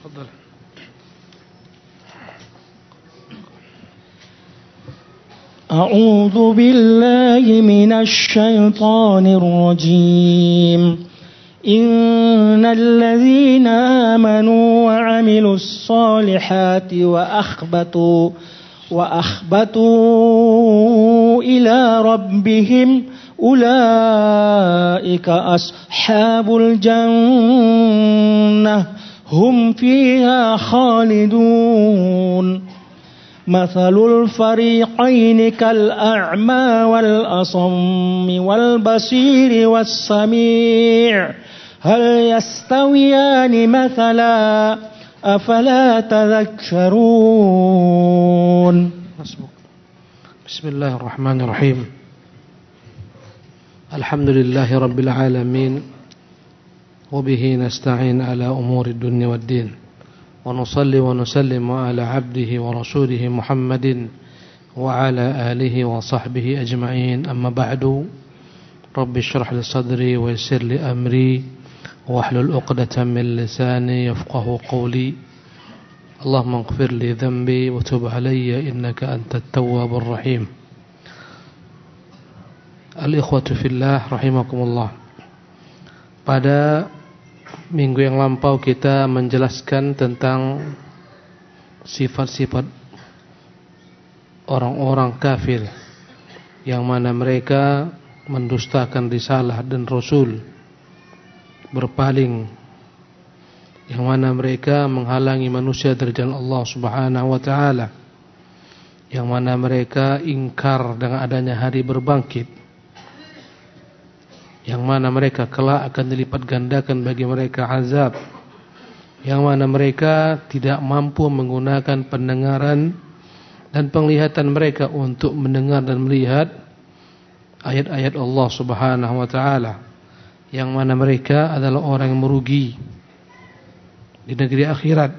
تفضل. أعوذ بالله من الشيطان الرجيم. إن الذين آمنوا وعملوا الصالحات وأخبتوا إلى ربهم أولئك أصحاب الجنة هم فيها خالدون. مثل الفريقين كالأعمى والأصم والبصير والسميع هل يستويان مثلا أفلا تذكرون. بسم الله الرحمن الرحيم. الحمد لله رب العالمين وبه نستعين على أمور الدنيا والدين ونصلي ونسلم على عبده ورسوله محمد وعلى آله وصحبه أجمعين. أما بعد رب اشرح لي صدري ويسر لي أمري واحلل عقدة من لساني يفقه قولي. اللهم اغفر لي ذنبي وتب علي إنك أنت التواب الرحيم. Al-ikhwatu fillah rahimakumullah. Pada minggu yang lampau kita menjelaskan tentang sifat-sifat orang-orang kafir yang mana mereka mendustakan risalah dan rasul, berpaling, yang mana mereka menghalangi manusia dari jalan Allah Subhanahu wa taala, yang mana mereka ingkar dengan adanya hari berbangkit, yang mana mereka kelak akan dilipat gandakan bagi mereka azab, yang mana mereka tidak mampu menggunakan pendengaran dan penglihatan mereka untuk mendengar dan melihat ayat-ayat Allah Subhanahu wa taala, yang mana mereka adalah orang yang merugi di negeri akhirat,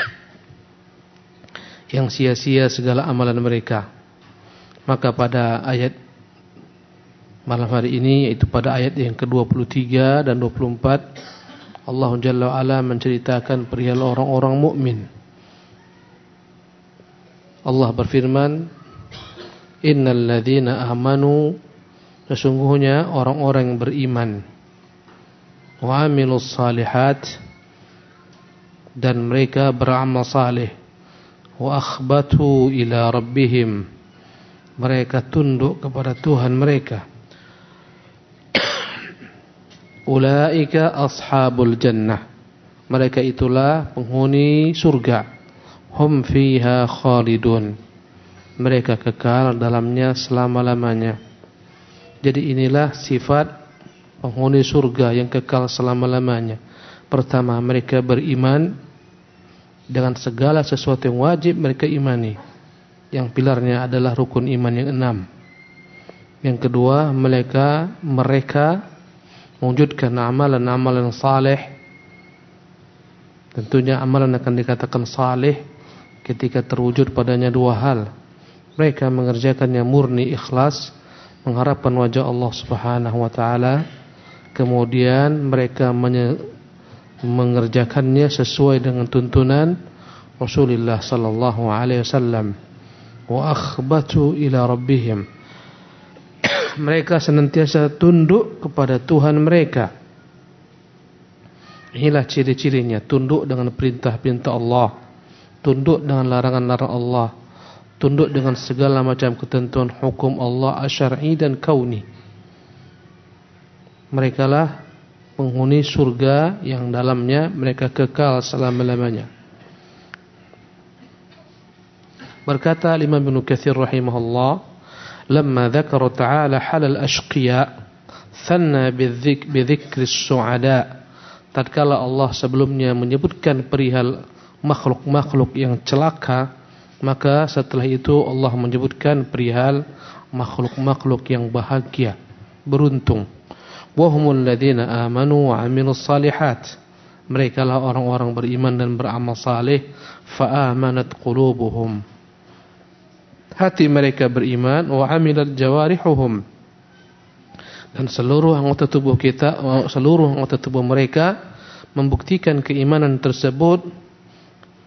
yang sia-sia segala amalan mereka. Maka pada ayat malam hari ini, yaitu pada ayat yang ke-23 dan 24, Allah Jalla wa'ala menceritakan perihal orang-orang mukmin. Allah berfirman, Innal ladzina amanu, sesungguhnya orang-orang yang beriman, wa amilus salihat, dan mereka beramal saleh, wa akhbatu ila rabbihim, mereka tunduk kepada Tuhan mereka. Ulaika ashabul jannah, mereka itulah penghuni surga. Hum fiha khalidun, mereka kekal dalamnya selama-lamanya. Jadi inilah sifat penghuni surga yang kekal selama-lamanya. Pertama, mereka beriman dengan segala sesuatu yang wajib mereka imani, yang pilarnya adalah rukun iman yang 6. Yang kedua, mereka mewujudkan amalan-amalan saleh. Tentunya amalan akan dikatakan saleh ketika terwujud padanya dua hal. Mereka mengerjakannya murni ikhlas, mengharapkan wajah Allah Subhanahu wa taala. Kemudian mereka mengerjakannya sesuai dengan tuntunan Rasulullah sallallahu alaihi wasallam. Wa akhbatu ila rabbihim, mereka senantiasa tunduk kepada Tuhan mereka. Inilah ciri-cirinya, tunduk dengan perintah-perintah Allah, tunduk dengan larangan-larangan Allah, tunduk dengan segala macam ketentuan hukum Allah asy'ari dan kauni. Mereka lah penghuni surga yang dalamnya mereka kekal selama-lamanya. Berkata Imam Ibnu Katsir rahimahullah, لما ذكر تعالى حال الأشقياء ثنى بذكر السعداء. Tatkala Allah sebelumnya menyebutkan perihal makhluk-makhluk yang celaka, maka setelah itu Allah menyebutkan perihal makhluk-makhluk yang bahagia, beruntung. Wahumul ladzina amanu wa amilus salihat, mereka lah orang-orang beriman dan beramal saleh. Fa amanat qulubuhum, hati mereka beriman, wa amilat jawarihuhum, dan seluruh anggota tubuh mereka membuktikan keimanan tersebut.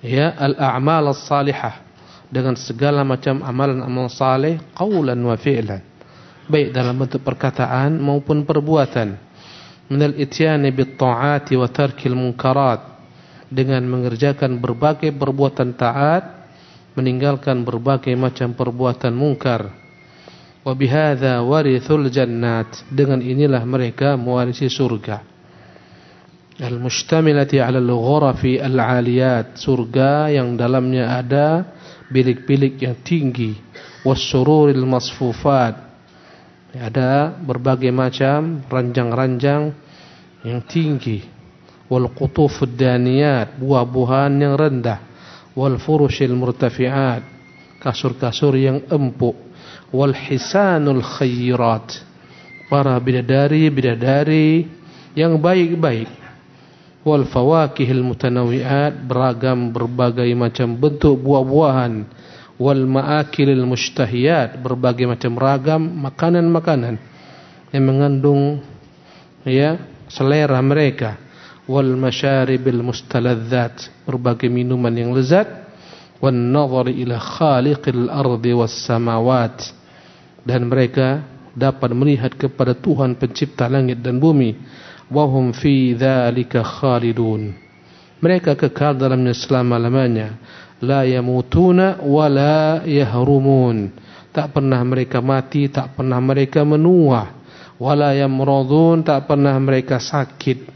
ya al-a'mal as-salihah, dengan segala macam amalan-amalan saleh, qaulan wa fi'lan, baik dalam bentuk perkataan maupun perbuatan. Minal ityani bit ta'ati wa tarkil munkarat, dengan mengerjakan berbagai perbuatan taat, meninggalkan berbagai macam perbuatan mungkar. Wa bihadza warithul jannat, dengan inilah mereka mewarisi surga. Al-mustamilati 'ala al-ghurafi al-'aliyat, surga yang dalamnya ada bilik-bilik yang tinggi. Was-sururil masfufat, ada berbagai macam ranjang-ranjang yang tinggi. Wal qutufud daniyat, buah-buahan yang rendah. Wal furushil murtafi'at, kasur-kasur yang empuk. Wal hisanul khayrat, para bidadari-bidadari yang baik-baik. Wal fawakihil mutanawwi'at, beragam berbagai macam bentuk buah-buahan. Wal ma'akilil mushtahiyat, berbagai macam ragam makanan-makanan yang mengandung ya selera mereka. Wal masyaribil mustaladzat, berbagai minuman yang lezat. Wan nadhari ila khaliqil ardi was samawat, dan mereka dapat melihat kepada Tuhan pencipta langit dan bumi. Wahum fi dzalika khalidun, mereka kekal dalamnya selama-lamanya. La yamutuna wa la yahrumun, tak pernah mereka mati, tak pernah mereka menua. Wala yamradun, tak pernah mereka sakit.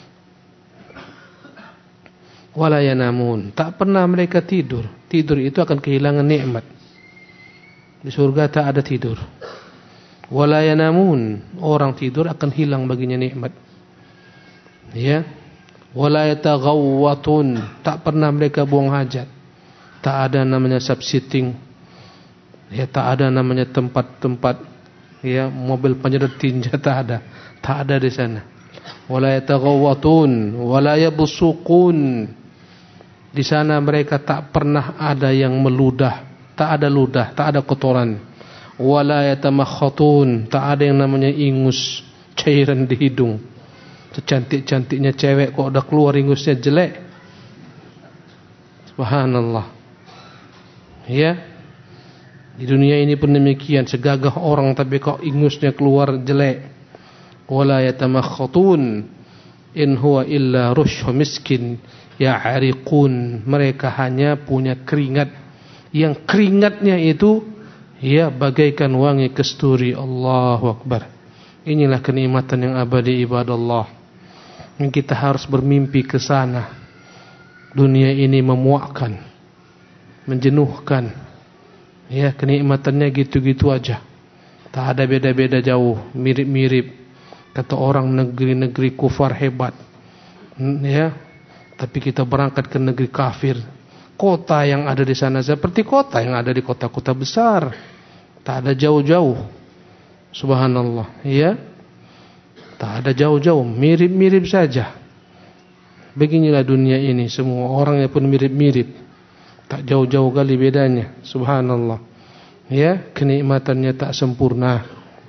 Wala yanamun, tak pernah mereka tidur. Tidur itu akan kehilangan nikmat. Di surga tak ada tidur. Wala yanamun, orang tidur akan hilang baginya nikmat. Ya, wala yataghawwatun, tak pernah mereka buang hajat. Tak ada namanya subsitting. Ya, tak ada namanya tempat-tempat ya mobil penyedot tinja, tak ada. Tak ada di sana. Wala yataghawwatun wala yabsuqun, di sana mereka tak pernah ada yang meludah, tak ada ludah, tak ada kotoran. Wala yatamakhatun, tak ada yang namanya ingus, cairan di hidung. Secantik-cantiknya cewek kok udah keluar ingusnya jelek. Subhanallah. Ya, di dunia ini pun demikian, segagah orang tapi kok ingusnya keluar jelek. Wala yatamakhatun in huwa illa rushhu miskin ya'riqun, mereka hanya punya keringat, yang keringatnya itu ya bagaikan wangi kasturi. Allahu Akbar. Inilah kenikmatan yang abadi ibadallah. Yang kita harus bermimpi ke sana. Dunia ini memuakkan, menjenuhkan. Ya, kenikmatannya gitu-gitu aja. Tak ada beda-beda jauh, mirip-mirip. Kata orang negeri-negeri kufar hebat. Ya, tapi kita berangkat ke negeri kafir. Kota yang ada di sana seperti kota yang ada di kota-kota besar. Tak ada jauh-jauh. Subhanallah, ya. Tak ada jauh-jauh, mirip-mirip saja. Beginilah dunia ini, semua orangnya pun mirip-mirip. Tak jauh-jauh kali bedanya. Subhanallah. Ya, kenikmatannya tak sempurna.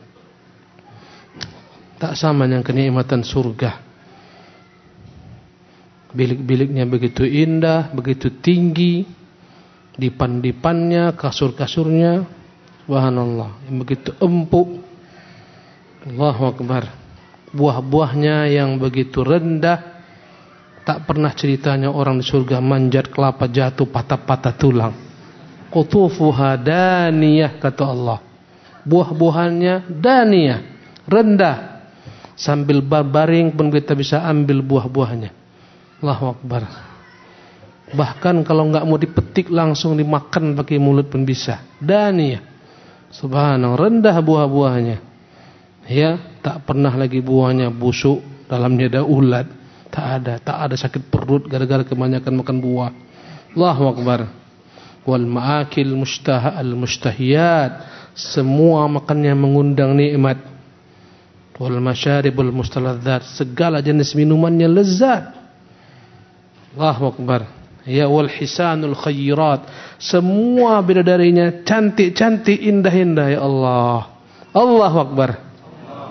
Tak sama dengan kenikmatan surga. Bilik-biliknya begitu indah, begitu tinggi. Dipan-dipannya, kasur-kasurnya, subhanallah, yang begitu empuk. Allahu Akbar. Buah-buahnya yang begitu rendah. Tak pernah ceritanya orang di surga manjat kelapa jatuh patah-patah tulang. Qutufuha daniyah, kata Allah. Buah-buahannya daniyah, rendah. Sambil baring pun kita bisa ambil buah-buahnya. Allahu Akbar. Bahkan kalau enggak mau dipetik langsung dimakan pakai mulut pun bisa. Daniyah. Subhanallah, rendah buah-buahnya. Ya, tak pernah lagi buahnya busuk, dalamnya ada ulat. Tak ada sakit perut gara-gara kebanyakan makan buah. Allahu Akbar. Wal ma'akil mushtahiyat, semua makannya mengundang nikmat. Wal masyaribul mustaladzat, segala jenis minumannya lezat. Allahu Akbar. Ya, wal hisanul khayrat, semua bidadarinya cantik-cantik, indah-indah. Ya Allah. Allahu Akbar.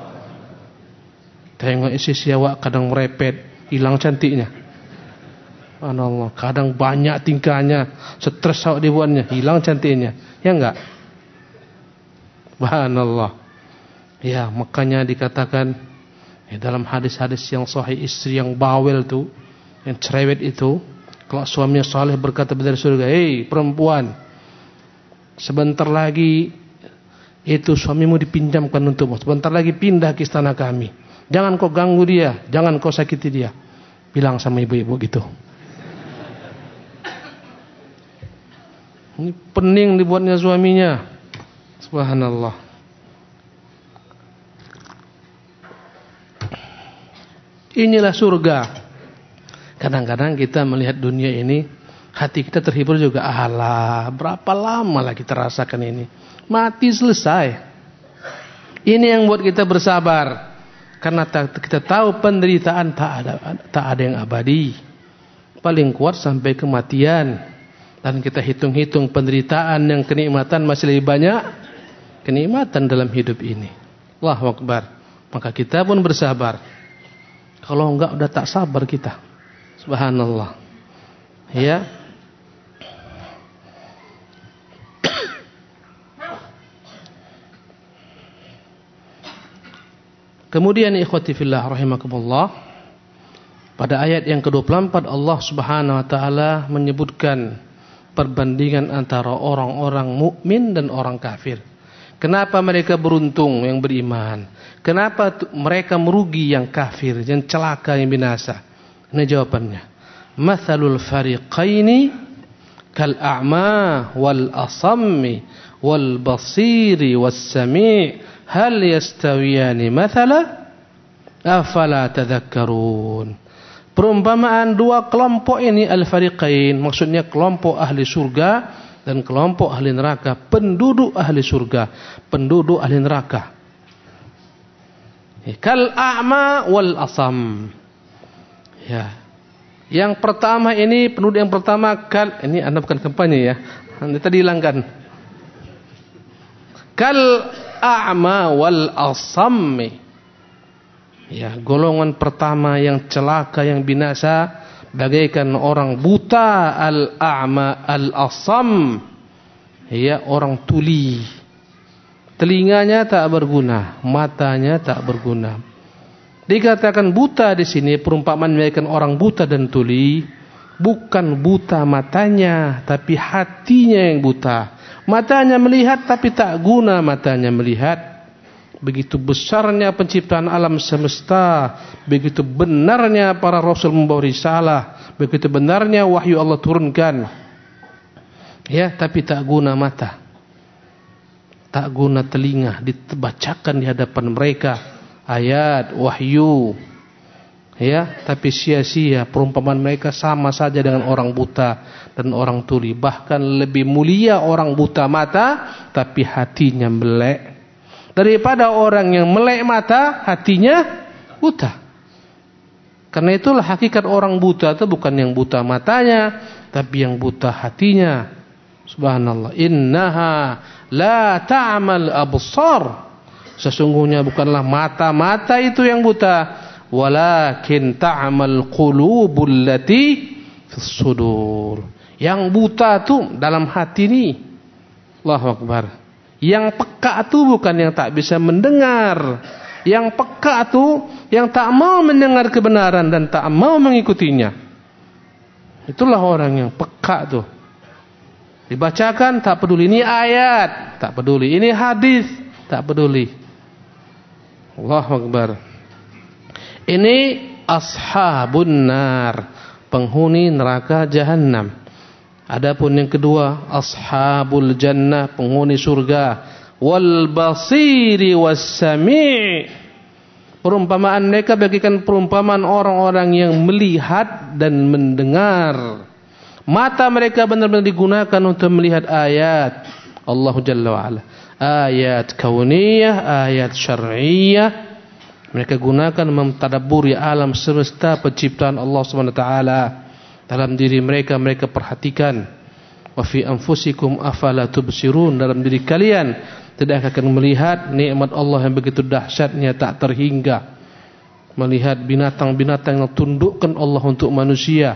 Tengok isi siawak kadang merepet, hilang cantiknya. Subhanallah, kadang banyak tingkahnya, stres awak dibuatnya, hilang cantiknya. Ya enggak? Subhanallah. Ya, makanya dikatakan dalam hadis-hadis yang sahih, istri yang bawel tu, yang cerewet itu, kalau suaminya saleh berkata dari surga, "Hei perempuan, sebentar lagi itu suamimu dipinjamkan untukmu. Sebentar lagi pindah ke istana kami. Jangan kau ganggu dia, jangan kau sakiti dia." Bilang sama ibu-ibu gitu. Ini pening dibuatnya suaminya. Subhanallah. Inilah surga. Kadang-kadang kita melihat dunia ini, hati kita terhibur juga. Alah, berapa lama lah kita rasakan ini. Mati selesai. Ini yang buat kita bersabar. Karena kita tahu penderitaan tak ada yang abadi. Paling kuat sampai kematian. Dan kita hitung-hitung penderitaan yang kenikmatan masih lebih banyak kenikmatan dalam hidup ini. Allahu Akbar. Maka kita pun bersabar. Kalau enggak udah tak sabar kita. Subhanallah. Ya. Kemudian ikhwati fillah rahimakumullah, pada ayat yang ke-24 Allah Subhanahu wa taala menyebutkan perbandingan antara orang-orang mukmin dan orang kafir. Kenapa mereka beruntung yang beriman? Kenapa mereka merugi yang kafir, yang celaka, yang binasa? Ini jawabannya. Mathalul fariqaini kal a'ma wal asammi wal basiri was sami' hal yastawiyani mathala afala tadhakkarun. Perumpamaan dua kelompok ini al-fariqain, maksudnya kelompok ahli surga dan kelompok ahli neraka, penduduk ahli surga, penduduk ahli neraka. Kal a'ma wal asam. Ya. Yang pertama ini, penduduk yang pertama ini Anda bukan kampanye ya. Anda tadi hilangkan. Kal a'ma wal asammi. Ya, golongan pertama yang celaka, yang binasa, bagaikan orang buta, al-a'ma al-asam. Ya, orang tuli. Telinganya tak berguna, matanya tak berguna. Dikatakan buta di sini, perumpamaan bagaikan orang buta dan tuli, bukan buta matanya, tapi hatinya yang buta. Matanya melihat tapi tak guna matanya melihat. Begitu besarnya penciptaan alam semesta, begitu benarnya para rasul membawa risalah, begitu benarnya wahyu Allah turunkan. Ya, tapi tak guna mata, tak guna telinga, dibacakan di hadapan mereka ayat wahyu. Ya, tapi sia-sia, perumpamaan mereka sama saja dengan orang buta dan orang tuli. Bahkan lebih mulia orang buta mata tapi hatinya melek daripada orang yang melek mata, hatinya buta. Karena itulah hakikat orang buta itu bukan yang buta matanya, tapi yang buta hatinya. Subhanallah. Innaha la ta'mal absar. Sesungguhnya bukanlah mata-mata itu yang buta, walakin ta'mal qulubul lati fis sudur. Yang buta itu dalam hati ini. Allahu Akbar. Yang peka itu bukan yang tak bisa mendengar. Yang peka itu yang tak mau mendengar kebenaran dan tak mau mengikutinya. Itulah orang yang peka itu. Dibacakan tak peduli, ini ayat tak peduli, ini hadis tak peduli. Allahu Akbar. Ini ashabun nar, penghuni neraka jahanam. Adapun yang kedua, ashabul jannah, penghuni surga. Wal basiri was sami'. Perumpamaan mereka bagikan perumpamaan orang-orang yang melihat dan mendengar. Mata mereka benar-benar digunakan untuk melihat ayat Allah Jalla wa'ala. Ayat kauniyah, ayat syar'iyah. Mereka gunakan mentadabburi alam semesta penciptaan Allah SWT. Dalam diri mereka, mereka perhatikan. Wa fi anfusikum afala tubsirun. Dalam diri kalian tidak akan melihat nikmat Allah yang begitu dahsyatnya tak terhingga. Melihat binatang-binatang yang tundukkan Allah untuk manusia.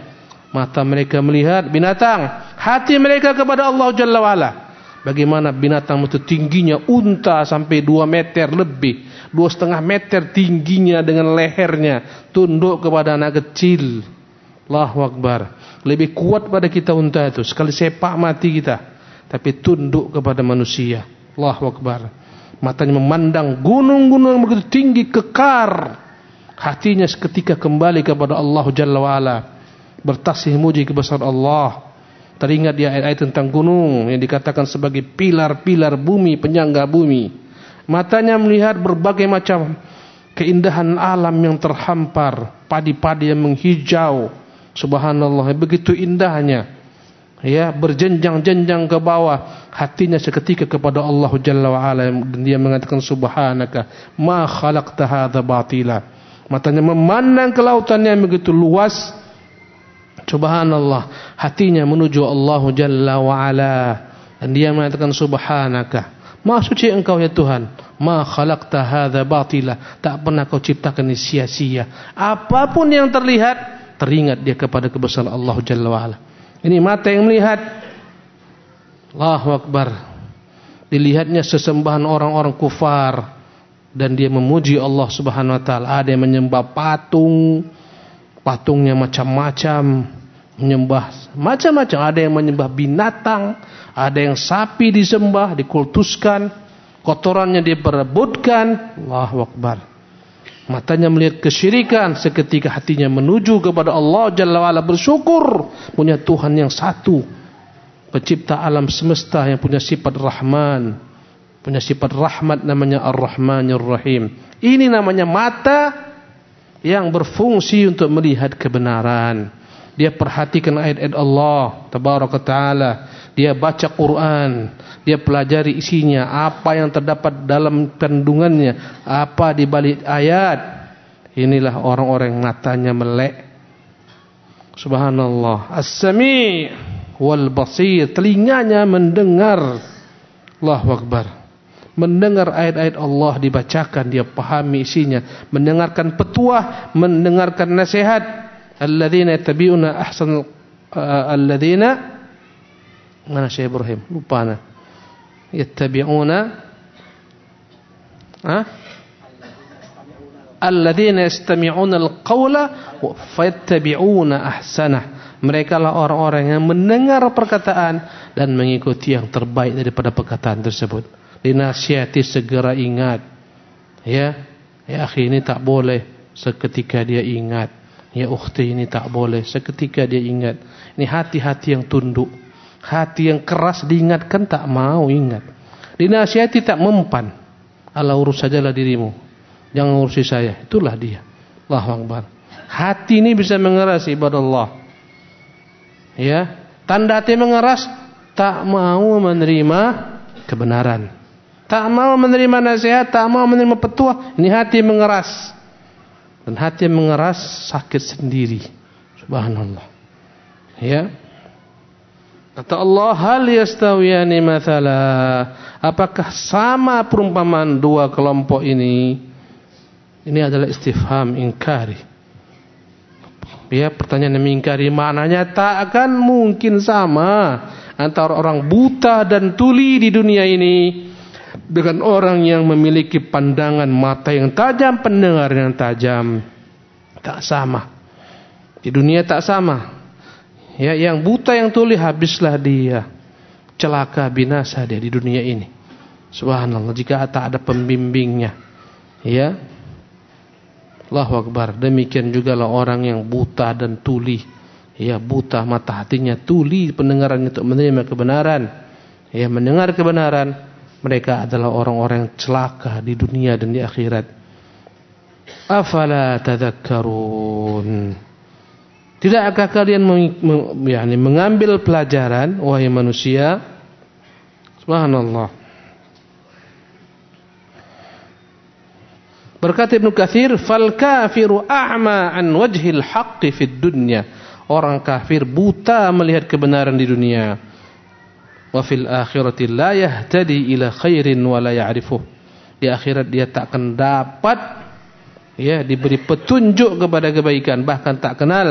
Mata mereka melihat binatang, hati mereka kepada Allah Jalla wa'ala. Bagaimana binatang itu tingginya, unta sampai 2 meter lebih, 2,5 meter tingginya dengan lehernya, tunduk kepada anak kecil. Allahu Akbar. Lebih kuat pada kita unta itu, sekali sepak mati kita, tapi tunduk kepada manusia. Allahu Akbar. Matanya memandang gunung-gunung yang begitu tinggi, kekar. Hatinya seketika kembali kepada Allah Jalla wa'ala, bertasbih muji kebesaran Allah. Teringat dia ayat-ayat tentang gunung yang dikatakan sebagai pilar-pilar bumi, penyangga bumi. Matanya melihat berbagai macam keindahan alam yang terhampar, padi-padi yang menghijau. Subhanallah, begitu indahnya. Ya, berjenjang-jenjang ke bawah. Hatinya seketika kepada Allah Jalla wa'ala, dan dia mengatakan subhanaka ma khalaqta hadza batila. Matanya memandang ke lautan yang begitu luas. Subhanallah, hatinya menuju Allah Jalla wa'ala, dan dia mengatakan subhanaka, maha suci engkau ya Tuhan, ma khalaqta hadza batila, tak pernah kau ciptakan ini sia-sia. Apapun yang terlihat, teringat dia kepada kebesaran Allah Jalla wa'ala. Ini mata yang melihat. Allahu Akbar. Dilihatnya sesembahan orang-orang kufar, dan dia memuji Allah Subhanahu wa taala. Ada yang menyembah patung, patungnya macam-macam, menyembah macam-macam. Ada yang menyembah binatang, ada yang sapi disembah, dikultuskan, kotorannya diperebutkan. Allahu Akbar. Matanya melihat kesyirikan, seketika hatinya menuju kepada Allah Jalla wa'ala, bersyukur punya Tuhan yang satu, pencipta alam semesta, yang punya sifat Rahman, punya sifat rahmat, namanya Ar-Rahmanir Rahim. Ini namanya mata yang berfungsi untuk melihat kebenaran. Dia perhatikan ayat-ayat Allah Tabaraka Ta'ala, dia baca Quran, dia pelajari isinya, apa yang terdapat dalam kandungannya, apa di balik ayat. Inilah orang-orang yang matanya melek. Subhanallah. As-Sami' wal Basir, telinganya mendengar. Allahu Akbar. Mendengar ayat-ayat Allah dibacakan, dia pahami isinya, mendengarkan petuah, mendengarkan nasihat. Alladzina yattabi'una ahsan, alladzina, mana Syekh Ibrahim, lupa ana. Yattabi'una, alladzina yastami'una al-qawla fayattabi'una ahsanah. Mereka lah orang-orang yang mendengar perkataan dan mengikuti yang terbaik daripada perkataan tersebut. Dinasihati segera ingat. Ya akhi, ini tak boleh seketika dia ingat. Ya ukhti, ini tak boleh seketika dia ingat. Ini hati-hati yang tunduk, hati yang keras diingatkan tak mau ingat. Dinasihati tak mempan. Allah urus sajalah dirimu, jangan urusi saya. Itulah dia. Allahu Akbar. Hati ini bisa mengeras ibadah Allah. Ya, tanda hati mengeras, tak mau menerima kebenaran, tak mau menerima nasihat, tak mau menerima petuah. Ini hati mengeras. Dan hati yang mengeras sakit sendiri. Subhanallah. Ya. Kata Allah, hal yastawiyani mathala, apakah sama perumpamaan dua kelompok ini? Ini adalah istifham ingkari. Ya, pertanyaan yang mengingkari, maknanya tak akan mungkin sama antara orang buta dan tuli di dunia ini dengan orang yang memiliki pandangan mata yang tajam, pendengar yang tajam. Tak sama. Di dunia tak sama. Ya, yang buta yang tuli habislah dia. Celaka, binasa dia di dunia ini. Subhanallah, jika tak ada pembimbingnya. Ya. Allahu Akbar. Demikian juga lah orang yang buta dan tuli. Ya, buta mata hatinya, tuli pendengarannya untuk menerima kebenaran. Ya, mendengar kebenaran. Mereka adalah orang-orang yang celaka di dunia dan di akhirat. Afala tadhakkarun. Tidakkah kalian mengambil pelajaran, wahai manusia? Subhanallah. Berkata Ibnu Katsir, fal kafiru a'ma an wajhil haqqi fid dunya. Orang kafir buta melihat kebenaran di dunia. Wa fil akhirati la yahtadi ila khairin wa la ya'rifuh. Di akhirat dia tak akan dapat diberi petunjuk kepada kebaikan, bahkan tak kenal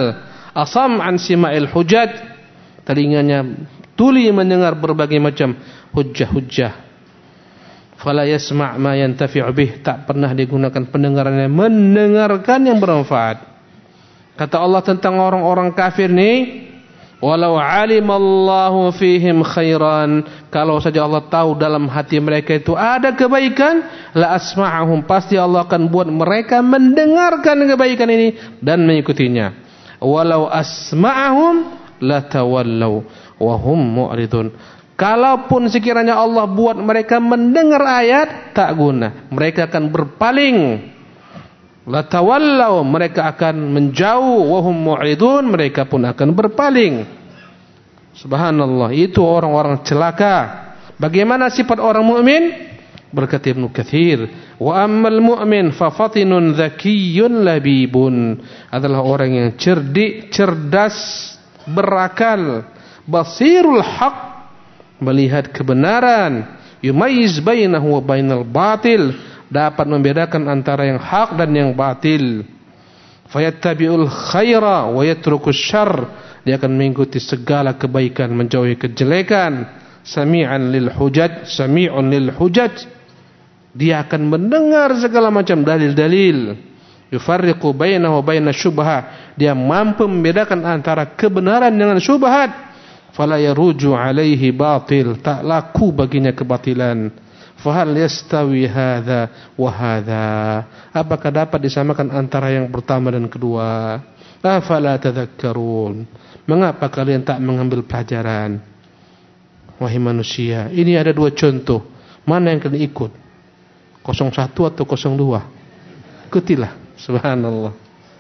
Asam an sima'il hujaj, telinganya tuli mendengar berbagai macam hujjah-hujjah. Fala yasma' ma yantafi'u bih, tak pernah digunakan pendengarannya mendengarkan yang bermanfaat. Kata Allah tentang orang-orang kafir ni, walau alimallahu fihim khairan, kalau saja Allah tahu dalam hati mereka itu ada kebaikan, la asma'ahum, pasti Allah akan buat mereka mendengarkan kebaikan ini dan mengikutinya. Walau asma'ahum la tawallaw wa hum mu'ridun, kalaupun sekiranya Allah buat mereka mendengar ayat, tak guna, mereka akan berpaling. La tawallaw, mereka akan menjauh, wa hum mu'ridun, mereka pun akan berpaling. Subhanallah, itu orang-orang celaka. Bagaimana sifat orang mukmin? Berkata Ibnu Katsir, wa ammal mu'min fa fatinun dzakiyyun labibun, adalah orang yang cerdik, cerdas, berakal, basirul haq, melihat kebenaran, yumayyiz bainahu wa bainal batil, dapat membedakan antara yang hak dan yang batil. Fayattabi'ul khaira wa yatrukus syarr, dia akan mengikuti segala kebaikan, menjauhi kejelekan. Sami'an lil hujaj, sami'un lil hujaj, dia akan mendengar segala macam dalil-dalil. Yufarriqu bainahu wa baina syubha, dia mampu membedakan antara kebenaran dengan syubhat. Fala yaruju alaihi batil, tak laku baginya kebatilan. Fahal yastawi hadza wa hadza, apakah dapat disamakan antara yang pertama dan kedua? Afala tadhakkarun, mengapa kalian tak mengambil pelajaran? Wahai manusia, ini ada dua contoh, mana yang kalian ikut? 01 atau 02? Ikutilah. Subhanallah.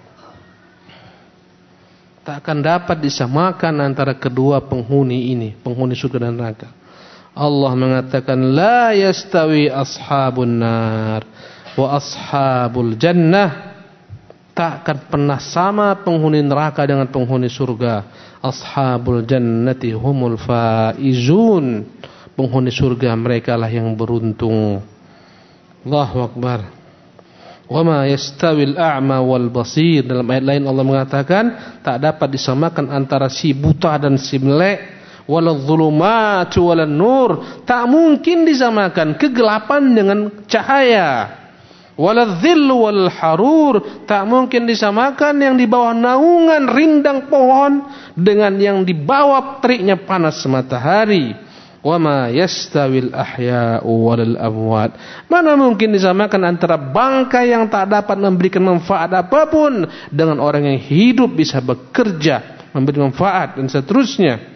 Tak akan dapat disamakan antara kedua penghuni ini, penghuni surga dan neraka. Allah mengatakan la yastawi ashabun nar wa ashabul jannah, tak akan pernah sama penghuni neraka dengan penghuni surga. Ashabul jannati humul faizun, penghuni surga mereka lah yang beruntung. Allahu akbar. Wa ma yastawil a'ma wal basir, dalam ayat lain Allah mengatakan tak dapat disamakan antara si buta dan si melek. Waladh-dhulumatu walan-nur, tak mungkin disamakan kegelapan dengan cahaya. Waladh-dhillu wal-harur, tak mungkin disamakan yang di bawah naungan rindang pohon dengan yang di bawah teriknya panas matahari. Wa ma yastawil ahya'u wal amwat, mana mungkin disamakan antara bangkai yang tak dapat memberikan manfaat apapun dengan orang yang hidup bisa bekerja, memberi manfaat dan seterusnya.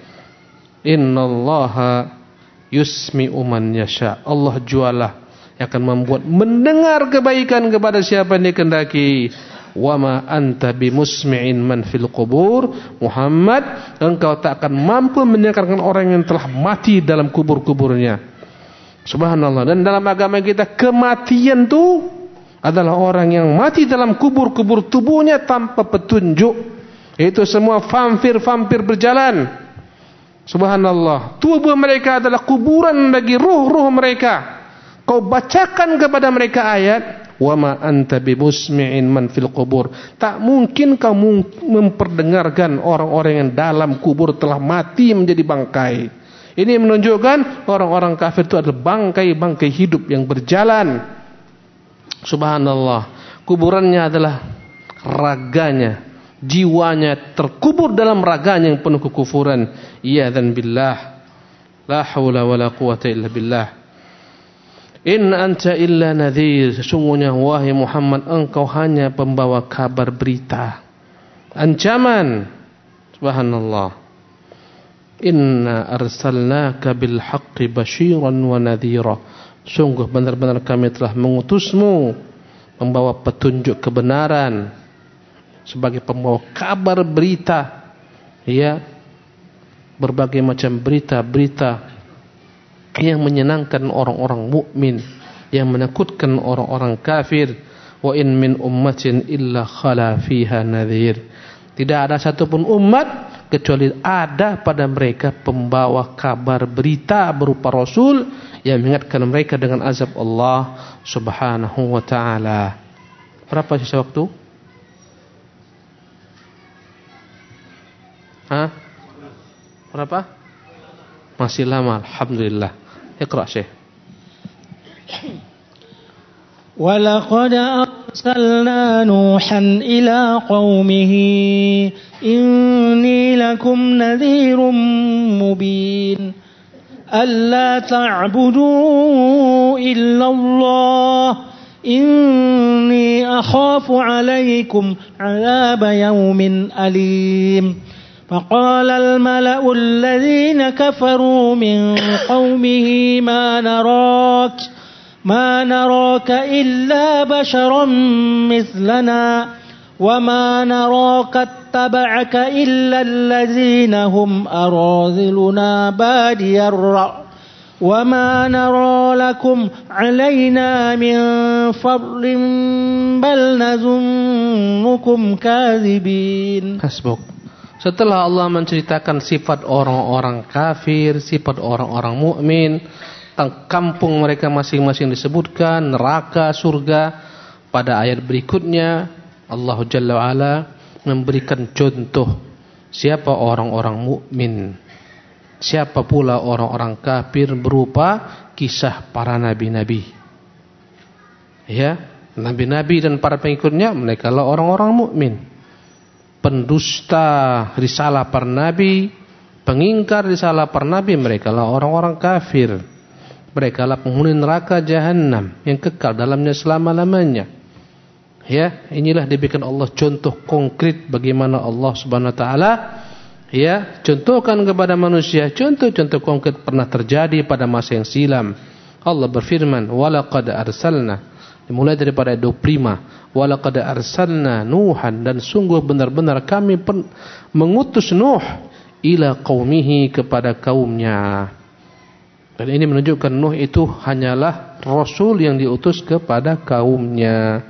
Innallaha yusmi'u man yasha, Allah jualah yang akan membuat mendengar kebaikan kepada siapa yang dikehendaki. Wa ma anta bimusmi'in man fil qubur, Muhammad, engkau tak akan mampu mendengarkan orang yang telah mati dalam kubur-kuburnya. Subhanallah. Dan dalam agama kita kematian itu adalah orang yang mati dalam kubur-kubur tubuhnya tanpa petunjuk. Itu semua vampir-vampir berjalan. Subhanallah, tubuh mereka adalah kuburan bagi ruh-ruh mereka. Kau bacakan kepada mereka ayat, wa ma anta bimusmi'in man fil qubur, tak mungkin kau memperdengarkan orang-orang yang dalam kubur telah mati menjadi bangkai. Ini menunjukkan orang-orang kafir itu adalah bangkai-bangkai hidup yang berjalan. Subhanallah, kuburannya adalah raganya, jiwanya terkubur dalam raganya yang penuh kekufuran. Iyadzan billah, la haula wala quwata illa billah. In anta illa nadhir, sesungguhnya wahai Muhammad engkau hanya pembawa kabar berita, ancaman. Subhanallah. Inna arsalnaka bil haqqi basyiran wa nadhira, sungguh benar-benar kami telah mengutusmu membawa petunjuk kebenaran, sebagai pembawa kabar berita, ya, berbagai macam berita-berita yang menyenangkan orang-orang mukmin, yang menakutkan orang-orang kafir. Wa in min ummatin illa khala fiha nadhir, tidak ada satupun umat kecuali ada pada mereka pembawa kabar berita berupa rasul yang mengingatkan mereka dengan azab Allah Subhanahu wa taala. Berapa sisa waktu? Hah? Berapa? Masih lama, alhamdulillah. Iqra, Syekh. وَلَقَدْ أَرْسَلْنَا نُوحًا إِلَى قَوْمِهِ إِنِّي لَكُمْ نَذِيرٌ مُبِينٌ أَلَّا تَعْبُدُوا إِلَّا اللَّهَ إِنِّي أَخَافُ عَلَيْكُمْ عَذَابَ يَوْمٍ أَلِيمٍ فَقَالَ الْمَلَأُ الَّذِينَ كَفَرُوا مِنْ قَوْمِهِ ما نراك إلا بشرا مثلنا وما نراك اتبعك إلا الذين هم أراذلنا بادي الرأي وما نرى لكم علينا من فضل بل نظنكم كاذبين. Hasbuk. Setelah Allah menceritakan sifat orang-orang kafir, sifat orang-orang mukmin, tentang kampung mereka masing-masing disebutkan, neraka, surga, pada ayat berikutnya Allah Jalla wa'ala memberikan contoh siapa orang-orang mukmin, siapa pula orang-orang kafir berupa kisah para nabi-nabi. Ya, nabi-nabi dan para pengikutnya mereka lah orang-orang mukmin. Pendusta risalah para nabi, pengingkar risalah para nabi, mereka lah orang-orang kafir. Mereka lah penghuni neraka jahanam yang kekal dalamnya selama-lamanya. Ya, inilah diberikan Allah contoh konkret bagaimana Allah Subhanahu wa taala ya contohkan kepada manusia contoh-contoh konkret pernah terjadi pada masa yang silam. Allah berfirman, "Walaqad arsalna", dimulai daripada ayat 25, "Walaqad arsalna Nuhan", dan sungguh benar-benar kami mengutus Nuh ila qaumihi, kepada kaumnya. Dan ini menunjukkan Nuh itu hanyalah Rasul yang diutus kepada kaumnya.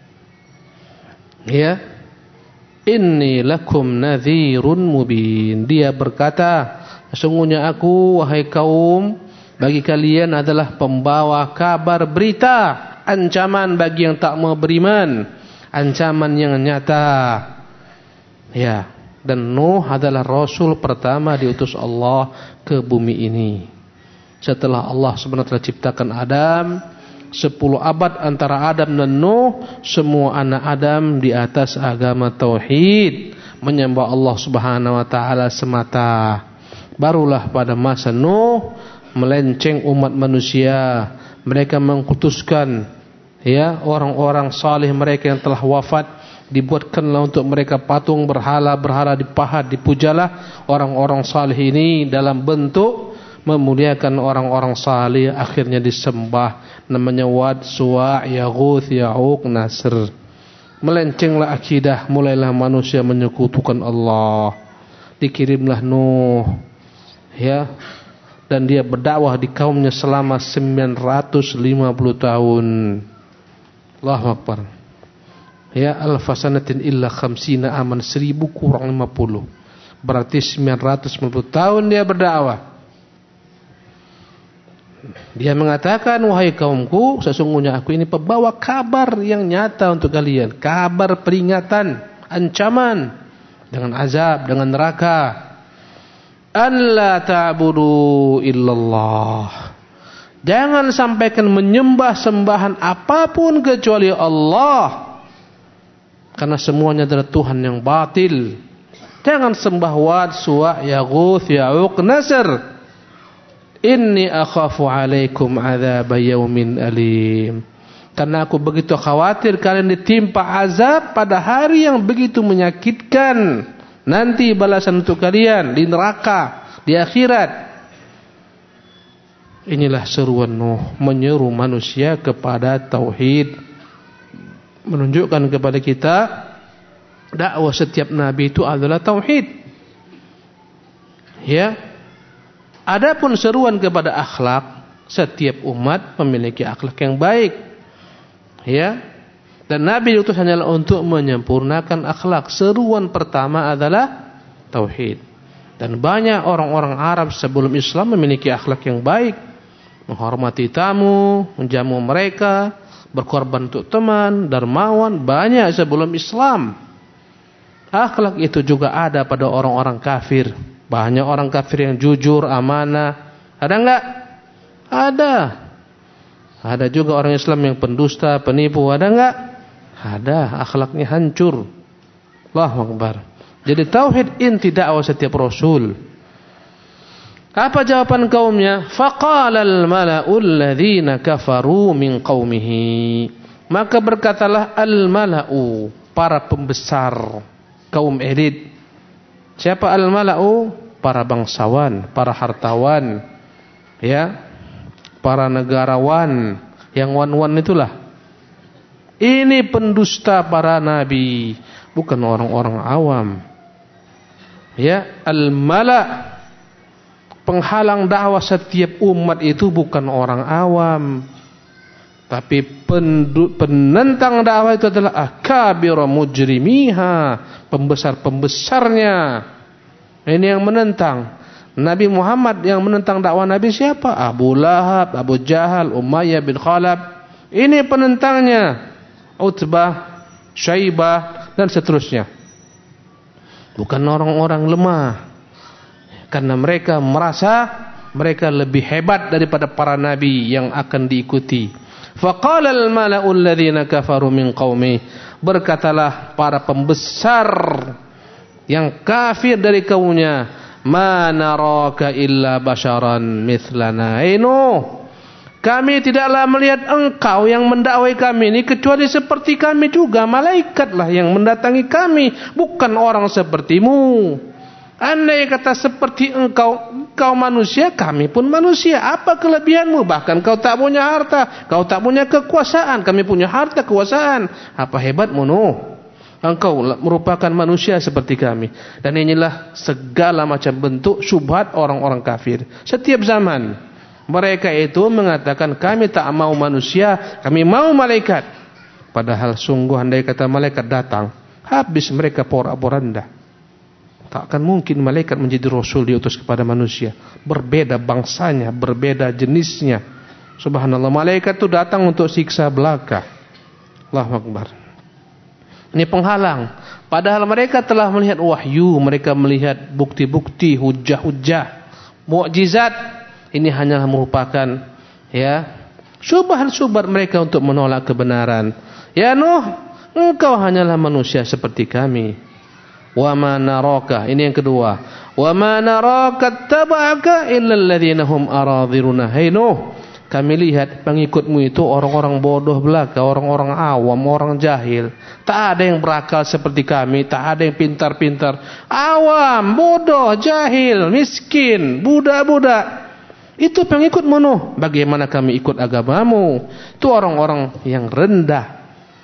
Ya, inni lakum nadhirun mubin. Dia berkata, sesungguhnya aku, wahai kaum, bagi kalian adalah pembawa kabar berita, ancaman bagi yang tak mau beriman, ancaman yang nyata. Ya, dan Nuh adalah Rasul pertama diutus Allah ke bumi ini. Setelah Allah sebenarnya ciptakan Adam, 10 abad antara Adam dan Nuh, semua anak Adam di atas agama tauhid, menyembah Allah Subhanahu wa taala semata. Barulah pada masa Nuh melenceng umat manusia, mereka mengkutuskan ya orang-orang saleh mereka yang telah wafat, dibuatkanlah untuk mereka patung berhala dipahat, dipujalah orang-orang saleh ini dalam bentuk memuliakan orang-orang saleh, akhirnya disembah, namanya Wad, Suwa', Yaghuth, Ya'uq, Nasr. Melencenglah akidah, mulailah manusia menyekutukan Allah. Dikirimlah Nuh ya, dan dia berdakwah di kaumnya selama 950 tahun. Allahu Akbar. Ya, alfasanatin illa khamsina aman, 1000 kurang 50. Berarti 950 tahun dia berdakwah. Dia mengatakan, wahai kaumku, sesungguhnya aku ini pembawa kabar yang nyata untuk kalian, kabar peringatan, ancaman dengan azab, dengan neraka. Alla ta'budu illallah, jangan sampaikan menyembah sembahan apapun kecuali Allah, karena semuanya adalah Tuhan yang batil. Jangan sembah Wad, Suwa', Yaghuth, Ya'uq, Nasr. Inni akhafu alaikum adzab yaumin alim, karena aku begitu khawatir kalian ditimpa azab pada hari yang begitu menyakitkan. Nanti balasan untuk kalian di neraka, di akhirat. Inilah seruan Nuh, menyeru manusia kepada tauhid, menunjukkan kepada kita dakwah setiap nabi itu adalah tauhid. Ya. Adapun seruan kepada akhlak, setiap umat memiliki akhlak yang baik. Ya. Dan Nabi diutus hanyalah untuk menyempurnakan akhlak. Seruan pertama adalah tauhid. Dan banyak orang-orang Arab sebelum Islam memiliki akhlak yang baik. Menghormati tamu, menjamu mereka, berkorban untuk teman, dermawan, banyak sebelum Islam. Akhlak itu juga ada pada orang-orang kafir. Banyak orang kafir yang jujur, amanah. Ada enggak? Ada. Ada juga orang Islam yang pendusta, penipu. Ada enggak? Ada. Akhlaknya hancur. Allahu Akbar. Jadi tauhid inti dakwah setiap rasul. Apa jawaban kaumnya? Faqalal mala'ul ladzina kafaru min qaumihi. Maka berkatalah al-mala'u, para pembesar kaum elit. Siapa al-mala'u? Para bangsawan, para hartawan, ya, para negarawan, yang wan-wan itulah. Ini pendusta para nabi, bukan orang-orang awam. Ya, al-mala', penghalang dakwah setiap umat itu bukan orang awam, tapi penentang dakwah itu adalah akabir mujrimiha, pembesar-pembesarnya. Ini yang menentang. Nabi Muhammad yang menentang dakwah Nabi siapa? Abu Lahab, Abu Jahal, Umayyah bin Khalaf. Ini penentangnya. Utbah, Syaibah, dan seterusnya. Bukan orang-orang lemah. Karena mereka merasa mereka lebih hebat daripada para nabi yang akan diikuti. Faqala al-mala'u alladhina kafaru min qaumi, berkatalah para pembesar yang kafir dari kaumnya, ma naraka illa basharan mithlana. Kami tidaklah melihat engkau yang mendakwai kami ini kecuali seperti kami juga. Malaikatlah yang mendatangi kami, bukan orang sepertimu. Andai kata seperti engkau manusia, kami pun manusia. Apa kelebihanmu? Bahkan kau tak punya harta, kau tak punya kekuasaan, kami punya harta, kekuasaan. Apa hebatmu? Engkau merupakan manusia seperti kami. Dan inilah segala macam bentuk syubhat orang-orang kafir. Setiap zaman mereka itu mengatakan kami tak mau manusia, kami mau malaikat. Padahal sungguh andai kata malaikat datang, habis mereka porak-poranda. Tak akan mungkin malaikat menjadi rasul diutus kepada manusia. Berbeda bangsanya, berbeda jenisnya. Subhanallah, malaikat itu datang untuk siksa belaka. Allahu Akbar. Ini penghalang. Padahal mereka telah melihat wahyu, mereka melihat bukti-bukti, hujah-hujah, mukjizat. Ini hanyalah merupakan, ya, syubhat-syubhat mereka untuk menolak kebenaran. Ya Nuh, engkau hanyalah manusia seperti kami. Wa ma naraka, ini yang kedua. Wa ma naraka taba'aka illa alladhina hum aradhiruna. Hai Nuh, kami lihat pengikutmu itu orang-orang bodoh belaka, orang-orang awam, orang jahil. Tak ada yang berakal seperti kami, tak ada yang pintar-pintar. Awam, bodoh, jahil, miskin, budak-budak. Itu pengikutmu Nuh. Bagaimana kami ikut agamamu? Itu orang-orang yang rendah,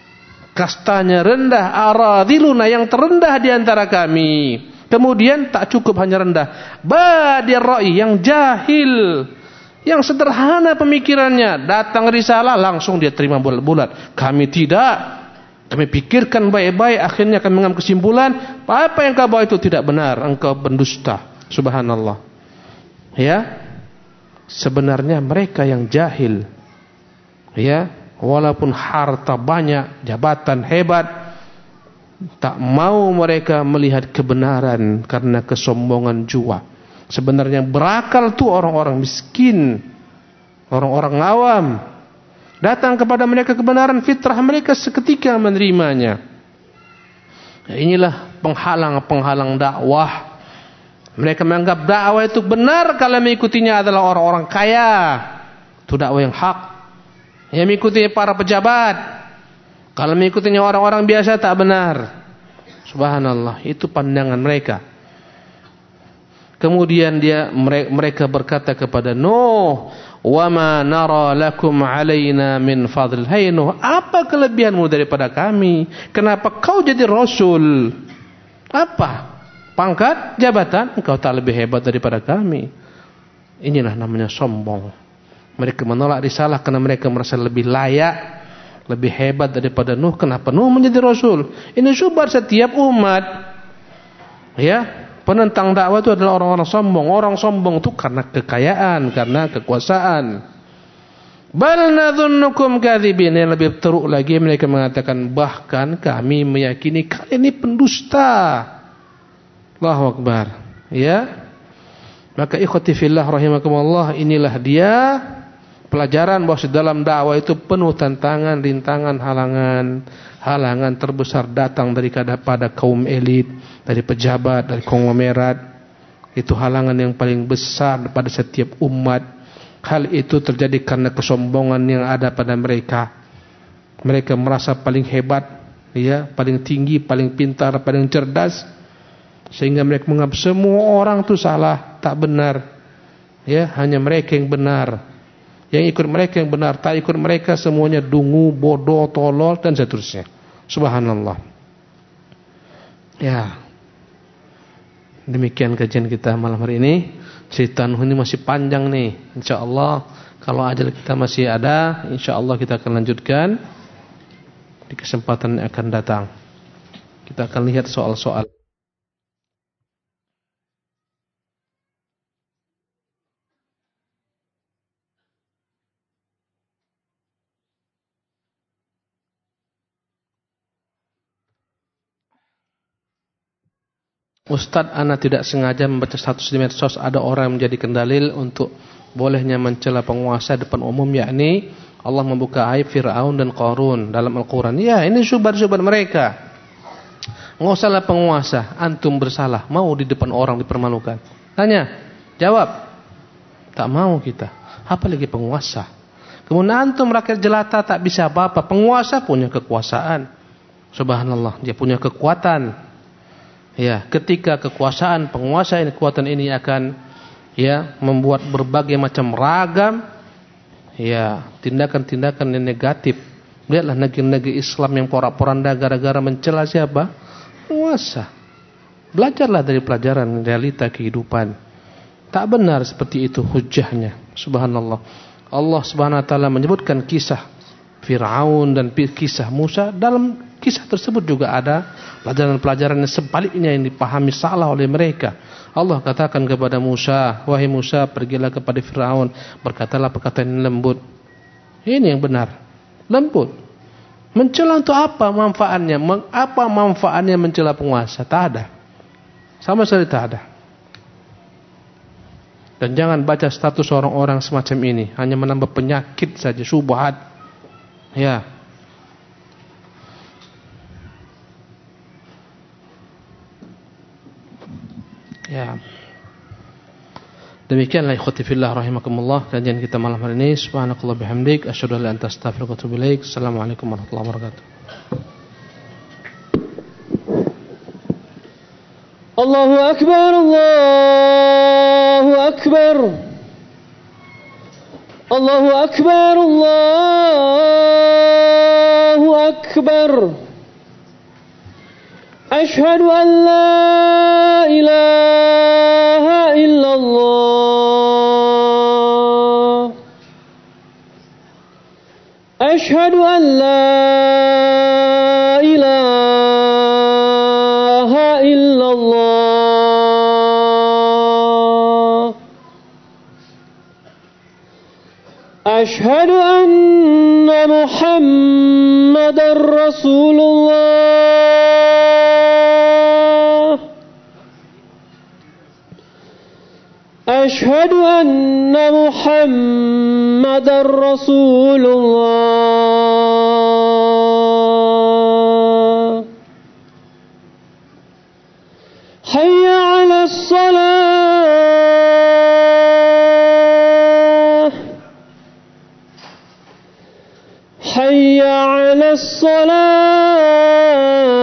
kastanya rendah, aradhiluna, yang terendah di antara kami. Kemudian tak cukup hanya rendah, badir ra'i, yang jahil, yang sederhana pemikirannya. Datang risalah langsung dia terima bulat-bulat. Kami tidak. Kami pikirkan baik-baik, akhirnya kami mengambil kesimpulan, apa yang kau bawa itu tidak benar, engkau pendusta. Subhanallah. Ya, sebenarnya mereka yang jahil, ya, walaupun harta banyak, jabatan hebat, tak mau mereka melihat kebenaran karena kesombongan jua. Sebenarnya berakal itu orang-orang miskin, orang-orang awam. Datang kepada mereka kebenaran, fitrah mereka seketika menerimanya. Inilah penghalang-penghalang dakwah. Mereka menganggap dakwah itu benar kalau mengikutinya adalah orang-orang kaya. Itu dakwah yang hak. Yang mengikuti para pejabat, kalau mengikutinya orang-orang biasa tak benar. Subhanallah, itu pandangan mereka. Kemudian mereka berkata kepada Nuh, wa ma nara lakum alaina min fadl. Hai Nuh, apa kelebihanmu daripada kami? Kenapa kau jadi rasul? Apa? Pangkat, jabatan? Engkau tak lebih hebat daripada kami. Inilah namanya sombong. Mereka menolak risalah karena mereka merasa lebih layak, lebih hebat daripada Nuh. Kenapa Nuh menjadi rasul? Ini syubhat setiap umat. Ya, penentang dakwah itu adalah orang-orang sombong. Orang sombong itu karena kekayaan, karena kekuasaan. Bal nadhunnukum kadzibin. Yang lebih teruk lagi mereka mengatakan bahkan kami meyakini kalian ini pendusta. Allahu Akbar. Ya. Maka ikhwati fillah rahimakumullah, inilah dia pelajaran bahwa dalam dakwah itu penuh tantangan, rintangan, halangan terbesar datang pada kaum elit, dari pejabat, dari konglomerat. Itu halangan yang paling besar pada setiap umat. Hal itu terjadi karena kesombongan yang ada pada mereka. Mereka merasa paling hebat, ya, paling tinggi, paling pintar, paling cerdas, sehingga mereka menganggap semua orang itu salah, tak benar. Ya, hanya mereka yang benar. Yang ikut mereka yang benar, tak ikut mereka semuanya dungu, bodoh, tolol dan seterusnya. Subhanallah. Ya. Demikian kajian kita malam hari ini. Cerita Nuh ini masih panjang nih. InsyaAllah kalau ajal kita masih ada, InsyaAllah kita akan lanjutkan di kesempatan yang akan datang. Kita akan lihat soal-soal. Ustadz, ana tidak sengaja membaca status di medsos ada orang yang menjadikan dalil untuk bolehnya mencela penguasa depan umum, yakni Allah membuka aib Fir'aun dan Qarun dalam Al-Quran. Ya, ini syubhat-syubhat mereka. Nggak usahlah penguasa, antum bersalah, mau di depan orang dipermalukan. Tanya, jawab. Tak mau kita, apalagi penguasa. Kemudian antum rakyat jelata tak bisa apa-apa. Penguasa punya kekuasaan. Subhanallah, dia punya kekuatan. Ya, ketika kekuasaan penguasa ini, kekuatan ini akan ya membuat berbagai macam ragam ya tindakan-tindakan yang negatif. Lihatlah negeri-negeri Islam yang porak-poranda gara-gara mencela siapa? Penguasa. Belajarlah dari pelajaran realita kehidupan. Tak benar seperti itu hujahnya. Subhanallah. Allah Subhanahu wa taala menyebutkan kisah Fir'aun dan kisah Musa. Dalam kisah tersebut juga ada pelajaran-pelajaran yang sebaliknya yang dipahami salah oleh mereka. Allah katakan kepada Musa, wahai Musa, pergilah kepada Fir'aun, berkatalah perkataan yang lembut. Ini yang benar, lembut. Mencela untuk apa manfaatnya? Apa manfaatnya mencela penguasa? Tak ada, sama sekali tak ada. Dan jangan baca status orang-orang semacam ini, hanya menambah penyakit saja, syubhat. Ya. Ya. Demikianlah ikhwati fillah rahimakumullah kajian kita malam hari ini. Subhanakallah bihamdik asyhadu an la ilaha illa anta astaghfiruka wa atubu ilaik. Assalamualaikum warahmatullahi wabarakatuh. Allahu akbar, Allahu akbar. Allahu akbar, Allahu akbar. Asyhadu an la ilaha illallah. Asyhadu an la ilaha illallah. Asyhadu anna Muhammadar Rasulullah. أشهد أن محمدا رسول الله حي على الصلاة حي على الصلاة